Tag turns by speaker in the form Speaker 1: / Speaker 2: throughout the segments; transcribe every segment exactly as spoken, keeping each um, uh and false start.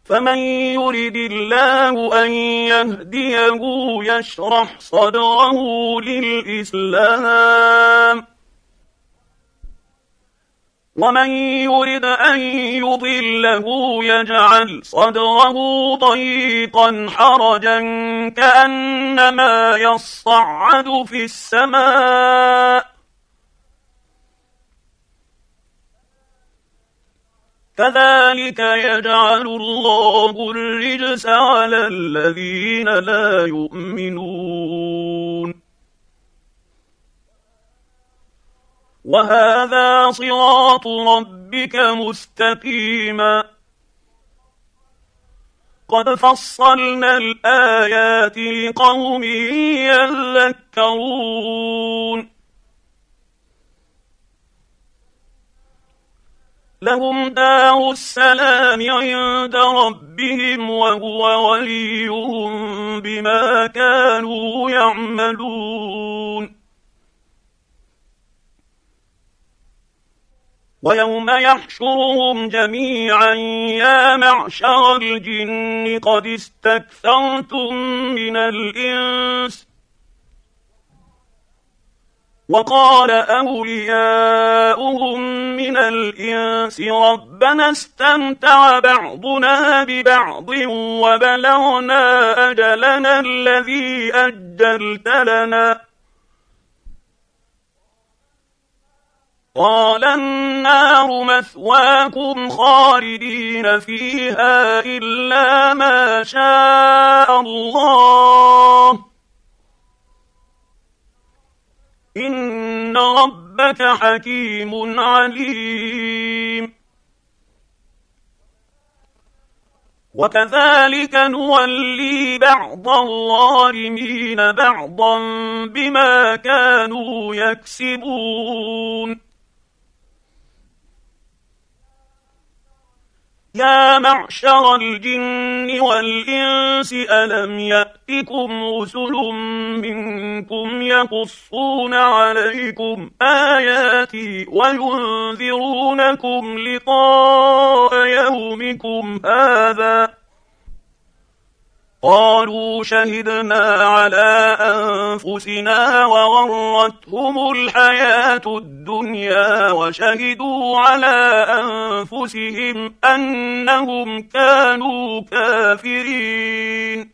Speaker 1: فمن يرد الله أن يهديه يشرح صدره للإسلام، ومن يرد أن يضله يجعل صدره ضيقا حرجا كأنما يصعد في السماء، كذلك يجعل الله الرجس على الذين لا يؤمنون. وهذا صراط ربك مستقيما، قد فصلنا الآيات لقوم يذكرون. لهم دار السلام عند ربهم وهو وليهم بما كانوا يعملون. ويوم يحشرهم جميعا يا معشر الجن قد استكثرتم من الإنس، وقال أولياؤهم من الإنس ربنا استمتع بعضنا ببعض وبلغنا أجلنا الذي أجلت لنا، قال النار مثواكم خالدين فيها إلا ما شاء الله، إن ربك حكيم عليم. وكذلك نولي بعض الظالمين بعضا بما كانوا يكسبون. يا معشر الجن والإنس ألم يأتكم رسل منكم يقصون عليكم آياتي وينذرونكم لقاء يومكم هذا؟ قالوا شهدنا على أنفسنا وغرتهم الحياة الدنيا وشهدوا على أنفسهم أنهم كانوا كافرين.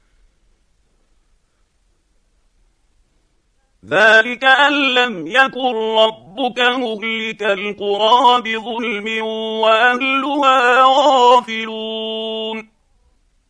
Speaker 1: ذلك أن لم يكن ربك مهلك القرى بظلم وأهلها غافلون.